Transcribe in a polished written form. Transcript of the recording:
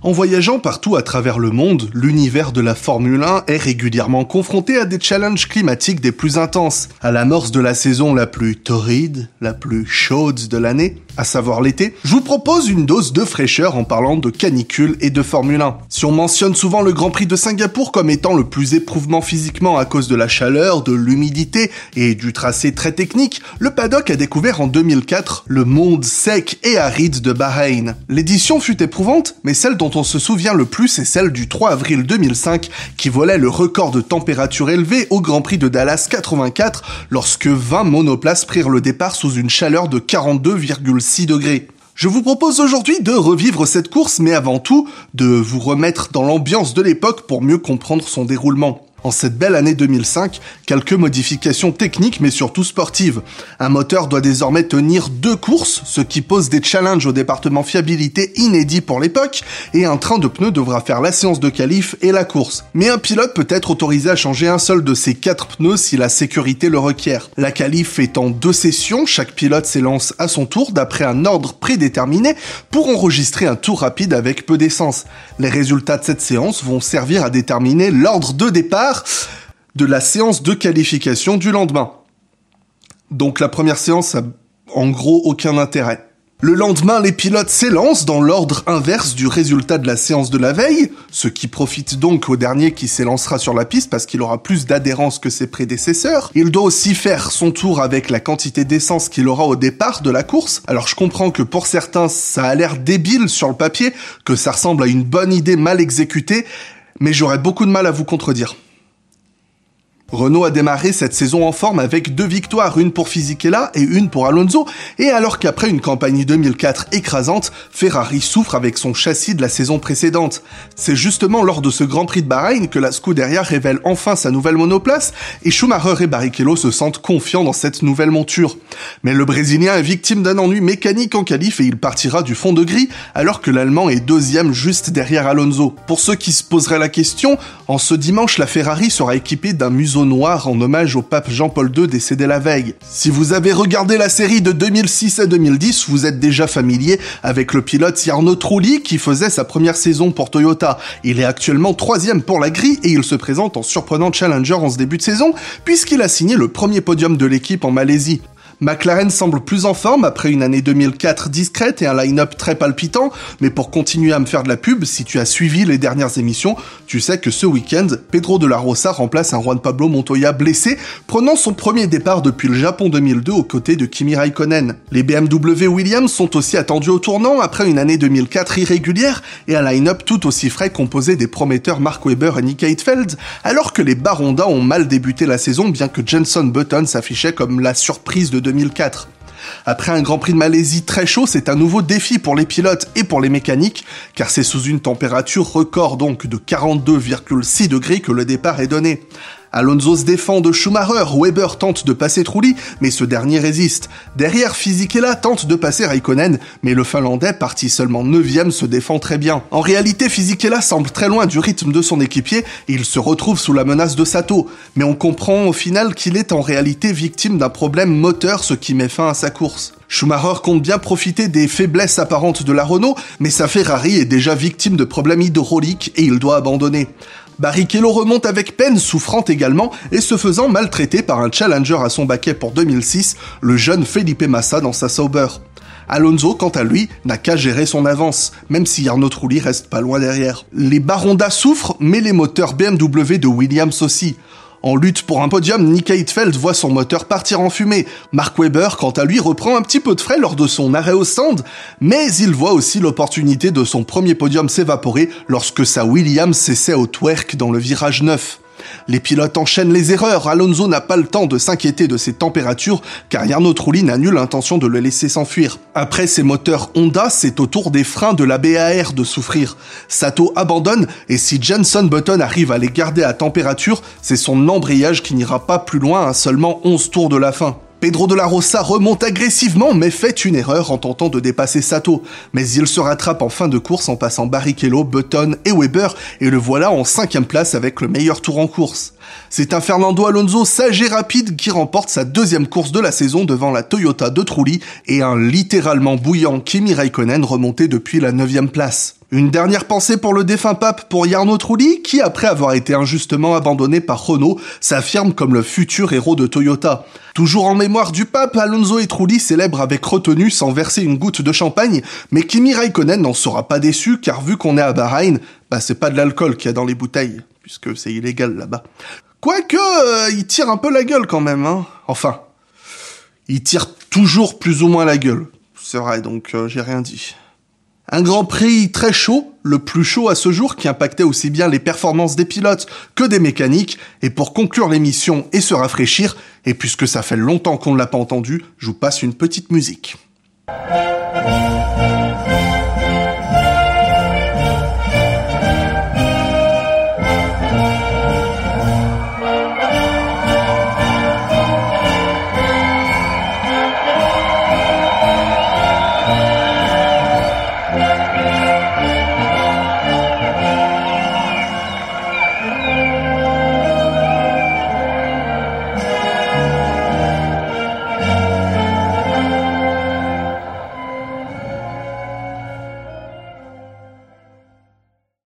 En voyageant partout à travers le monde, l'univers de la Formule 1 est régulièrement confronté à des challenges climatiques des plus intenses. À l'amorce de la saison la plus torride, la plus chaude de l'année, à savoir l'été, je vous propose une dose de fraîcheur en parlant de canicule et de Formule 1. Si on mentionne souvent le Grand Prix de Singapour comme étant le plus éprouvant physiquement à cause de la chaleur, de l'humidité et du tracé très technique, le paddock a découvert en 2004 le monde sec et aride de Bahreïn. L'édition fut éprouvante, mais celle dont on se souvient le plus est celle du 3 avril 2005 qui volait le record de température élevée au Grand Prix de Dallas 84 lorsque 20 monoplaces prirent le départ sous une chaleur de 42,6 degrés. Je vous propose aujourd'hui de revivre cette course, mais avant tout, de vous remettre dans l'ambiance de l'époque pour mieux comprendre son déroulement. En cette belle année 2005, quelques modifications techniques mais surtout sportives. Un moteur doit désormais tenir 2 courses, ce qui pose des challenges au département fiabilité inédits pour l'époque, et un train de pneus devra faire la séance de qualif et la course. Mais un pilote peut être autorisé à changer un seul de ses 4 pneus si la sécurité le requiert. La qualif est en 2 sessions, chaque pilote s'élance à son tour d'après un ordre prédéterminé pour enregistrer un tour rapide avec peu d'essence. Les résultats de cette séance vont servir à déterminer l'ordre de départ de la séance de qualification du lendemain. Donc la première séance a en gros aucun intérêt. Le lendemain, les pilotes s'élancent dans l'ordre inverse du résultat de la séance de la veille, ce qui profite donc au dernier qui s'élancera sur la piste parce qu'il aura plus d'adhérence que ses prédécesseurs. Il doit aussi faire son tour avec la quantité d'essence qu'il aura au départ de la course. Alors je comprends que pour certains, ça a l'air débile sur le papier, que ça ressemble à une bonne idée mal exécutée, mais j'aurais beaucoup de mal à vous contredire. Renault a démarré cette saison en forme avec 2 victoires, une pour Fisichella et une pour Alonso, et alors qu'après une campagne 2004 écrasante, Ferrari souffre avec son châssis de la saison précédente. C'est justement lors de ce Grand Prix de Bahreïn que la Scuderia révèle enfin sa nouvelle monoplace, et Schumacher et Barrichello se sentent confiants dans cette nouvelle monture. Mais le Brésilien est victime d'un ennui mécanique en qualif et il partira du fond de grille, alors que l'Allemand est 2e juste derrière Alonso. Pour ceux qui se poseraient la question, en ce dimanche, la Ferrari sera équipée d'un museau noir en hommage au pape Jean-Paul II décédé la veille. Si vous avez regardé la série de 2006 à 2010, vous êtes déjà familier avec le pilote Jarno Trulli qui faisait sa première saison pour Toyota. Il est actuellement 3e pour la grille et il se présente en surprenant challenger en ce début de saison puisqu'il a signé le premier podium de l'équipe en Malaisie. McLaren semble plus en forme après une année 2004 discrète et un line-up très palpitant, mais pour continuer à me faire de la pub, si tu as suivi les dernières émissions, tu sais que ce week-end, Pedro de la Rosa remplace un Juan Pablo Montoya blessé, prenant son premier départ depuis le Japon 2002 aux côtés de Kimi Raikkonen. Les BMW Williams sont aussi attendus au tournant après une année 2004 irrégulière et un line-up tout aussi frais composé des prometteurs Mark Webber et Nick Heidfeld, alors que les Barondins ont mal débuté la saison bien que Jenson Button s'affichait comme la surprise de 2004. Après un Grand Prix de Malaisie très chaud, c'est un nouveau défi pour les pilotes et pour les mécaniques, car c'est sous une température record donc de 42,6 degrés que le départ est donné. Alonso se défend de Schumacher, Webber tente de passer Trulli, mais ce dernier résiste. Derrière, Fisichella tente de passer Raikkonen, mais le Finlandais, parti seulement 9e, se défend très bien. En réalité, Fisichella semble très loin du rythme de son équipier et il se retrouve sous la menace de Sato. Mais on comprend au final qu'il est en réalité victime d'un problème moteur, ce qui met fin à sa course. Schumacher compte bien profiter des faiblesses apparentes de la Renault, mais sa Ferrari est déjà victime de problèmes hydrauliques et il doit abandonner. Barrichello remonte avec peine, souffrant également, et se faisant maltraiter par un challenger à son baquet pour 2006, le jeune Felipe Massa dans sa Sauber. Alonso, quant à lui, n'a qu'à gérer son avance, même si Jarno Trulli reste pas loin derrière. Les Baronda souffrent, mais les moteurs BMW de Williams aussi. En lutte pour un podium, Nick Heidfeld voit son moteur partir en fumée. Mark Webber, quant à lui, reprend un petit peu de frais lors de son arrêt au stand, mais il voit aussi l'opportunité de son premier podium s'évaporer lorsque sa Williams s'essaie au twerk dans le virage 9. Les pilotes enchaînent les erreurs, Alonso n'a pas le temps de s'inquiéter de ces températures car Jarno Trulli n'a nulle intention de le laisser s'enfuir. Après ces moteurs Honda, c'est au tour des freins de la BAR de souffrir. Sato abandonne et si Jenson Button arrive à les garder à température, c'est son embrayage qui n'ira pas plus loin à seulement 11 tours de la fin. Pedro de la Rosa remonte agressivement mais fait une erreur en tentant de dépasser Sato. Mais il se rattrape en fin de course en passant Barrichello, Button et Webber et le voilà en 5e place avec le meilleur tour en course. C'est un Fernando Alonso sage et rapide qui remporte sa 2e course de la saison devant la Toyota de Trulli et un littéralement bouillant Kimi Raikkonen remonté depuis la 9e place. Une dernière pensée pour le défunt pape pour Jarno Trulli, qui, après avoir été injustement abandonné par Renault, s'affirme comme le futur héros de Toyota. Toujours en mémoire du pape, Alonso et Trulli célèbrent avec retenue sans verser une goutte de champagne, mais Kimi Räikkönen n'en sera pas déçu, car vu qu'on est à Bahreïn, c'est pas de l'alcool qu'il y a dans les bouteilles, puisque c'est illégal là-bas. Quoique, il tire un peu la gueule quand même, hein. Enfin, il tire toujours plus ou moins la gueule. C'est vrai, donc j'ai rien dit. Un Grand Prix très chaud, le plus chaud à ce jour, qui impactait aussi bien les performances des pilotes que des mécaniques. Et pour conclure l'émission et se rafraîchir, et puisque ça fait longtemps qu'on ne l'a pas entendu, je vous passe une petite musique.